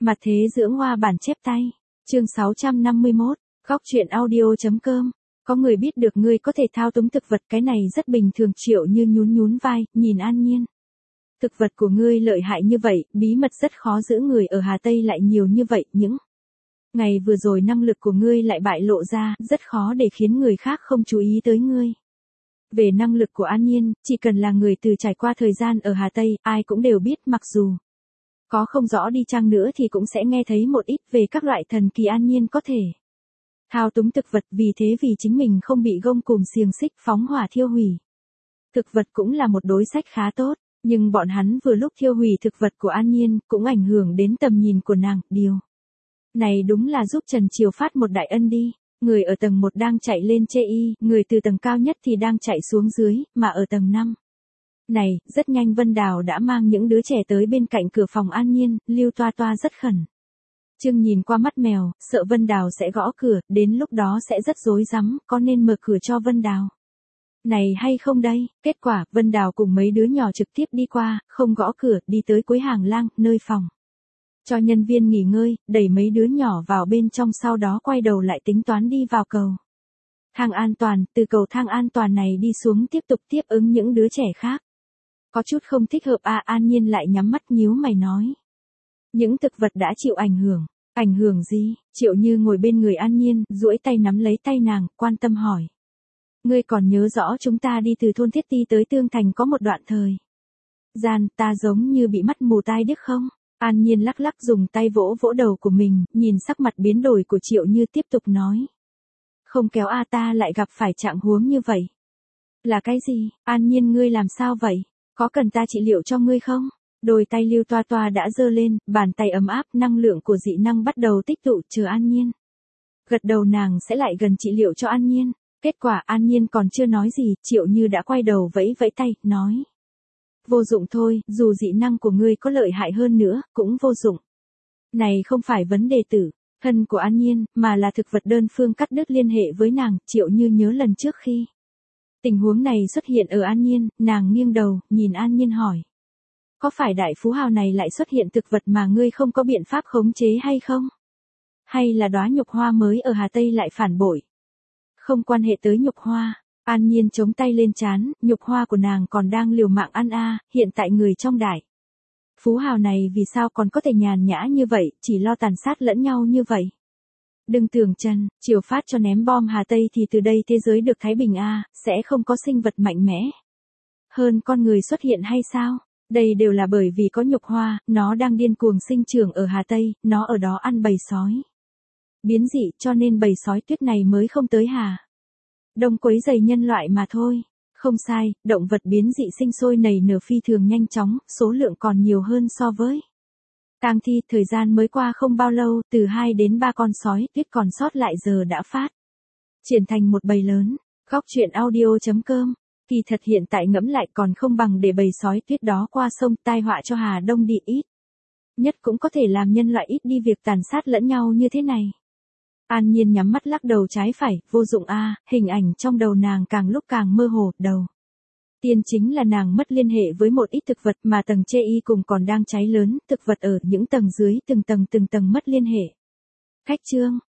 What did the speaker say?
Mặt thế dưỡng hoa bản chép tay. Chương 651, góc truyện audio.com. Có người biết được ngươi có thể thao túng thực vật, cái này rất bình thường. Triệu Như nhún nhún vai, nhìn An Nhiên. Thực vật của ngươi lợi hại như vậy, bí mật rất khó giữ, người ở Hà Tây lại nhiều như vậy, những ngày vừa rồi năng lực của ngươi lại bại lộ ra, rất khó để khiến người khác không chú ý tới ngươi. Về năng lực của An Nhiên, chỉ cần là người từ trải qua thời gian ở Hà Tây, ai cũng đều biết, mặc dù có không rõ đi chăng nữa thì cũng sẽ nghe thấy một ít về các loại thần kỳ An Nhiên có thể thao túng thực vật, vì thế vì chính mình không bị gông cùm xiềng xích phóng hỏa thiêu hủy. Thực vật cũng là một đối sách khá tốt, nhưng bọn hắn vừa lúc thiêu hủy thực vật của An Nhiên, cũng ảnh hưởng đến tầm nhìn của nàng, điều này đúng là giúp Trần Triều Phát một đại ân đi. Người ở tầng 1 đang chạy lên chê y, người từ tầng cao nhất thì đang chạy xuống dưới, mà ở tầng 5 này, rất nhanh Vân Đào đã mang những đứa trẻ tới bên cạnh cửa phòng An Nhiên, Lưu Toa Toa rất khẩn trương nhìn qua mắt mèo, sợ Vân Đào sẽ gõ cửa, đến lúc đó sẽ rất rối rắm, có nên mở cửa cho Vân Đào này hay không đây? Kết quả, Vân Đào cùng mấy đứa nhỏ trực tiếp đi qua, không gõ cửa, đi tới cuối hàng lang, nơi phòng cho nhân viên nghỉ ngơi, đẩy mấy đứa nhỏ vào bên trong, sau đó quay đầu lại tính toán đi vào cầu thang an toàn, từ cầu thang an toàn này đi xuống tiếp tục tiếp ứng những đứa trẻ khác. Có chút không thích hợp à? An Nhiên lại nhắm mắt nhíu mày nói. Những thực vật đã chịu ảnh hưởng. Ảnh hưởng gì? Triệu Như ngồi bên người An Nhiên, duỗi tay nắm lấy tay nàng, quan tâm hỏi. Ngươi còn nhớ rõ chúng ta đi từ thôn Thiết Ti tới Tương Thành có một đoạn thời gian, ta giống như bị mắt mù tai điếc không? An Nhiên lắc lắc dùng tay vỗ vỗ đầu của mình, nhìn sắc mặt biến đổi của Triệu Như tiếp tục nói. Không kéo a, ta lại gặp phải trạng huống như vậy. Là cái gì? An Nhiên, ngươi làm sao vậy? Có cần ta trị liệu cho ngươi không? Đôi tay Lưu Toa Toa đã giơ lên, bàn tay ấm áp, năng lượng của dị năng bắt đầu tích tụ, chờ An Nhiên gật đầu nàng sẽ lại gần trị liệu cho An Nhiên. Kết quả An Nhiên còn chưa nói gì, Triệu Như đã quay đầu vẫy vẫy tay, nói. Vô dụng thôi, dù dị năng của ngươi có lợi hại hơn nữa, cũng vô dụng. Này không phải vấn đề tử thân của An Nhiên, mà là thực vật đơn phương cắt đứt liên hệ với nàng. Triệu Như nhớ lần trước khi tình huống này xuất hiện ở An Nhiên, nàng nghiêng đầu, nhìn An Nhiên hỏi. Có phải đại phú hào này lại xuất hiện thực vật mà ngươi không có biện pháp khống chế hay không? Hay là đóa nhục hoa mới ở Hà Tây lại phản bội? Không quan hệ tới nhục hoa. An Nhiên chống tay lên trán, nhục hoa của nàng còn đang liều mạng ăn a, hiện tại người trong đại phú hào này vì sao còn có thể nhàn nhã như vậy, chỉ lo tàn sát lẫn nhau như vậy? Đừng tưởng Trần Triều Phát cho ném bom Hà Tây thì từ đây thế giới được thái bình a, sẽ không có sinh vật mạnh mẽ hơn con người xuất hiện hay sao? Đây đều là bởi vì có nhục hoa, nó đang điên cuồng sinh trưởng ở Hà Tây, nó ở đó ăn bầy sói biến dị, cho nên bầy sói tuyết này mới không tới Hà Đông quấy rầy nhân loại mà thôi. Không sai, động vật biến dị sinh sôi nảy nở phi thường nhanh chóng, số lượng còn nhiều hơn so với tang thi. Thời gian mới qua không bao lâu, từ 2 đến 3 con sói tuyết còn sót lại giờ đã phát triển thành một bầy lớn. Góc truyện audio.com. Kỳ thật hiện tại ngẫm lại còn không bằng để bầy sói tuyết đó qua sông, tai họa cho Hà Đông đi, ít nhất cũng có thể làm nhân loại ít đi việc tàn sát lẫn nhau như thế này. An Nhiên nhắm mắt lắc đầu trái phải, vô dụng a, hình ảnh trong đầu nàng càng lúc càng mơ hồ. Đầu tiên chính là nàng mất liên hệ với một ít thực vật, mà tầng chê y cùng còn đang cháy lớn, thực vật ở những tầng dưới từng tầng mất liên hệ. Khách trương,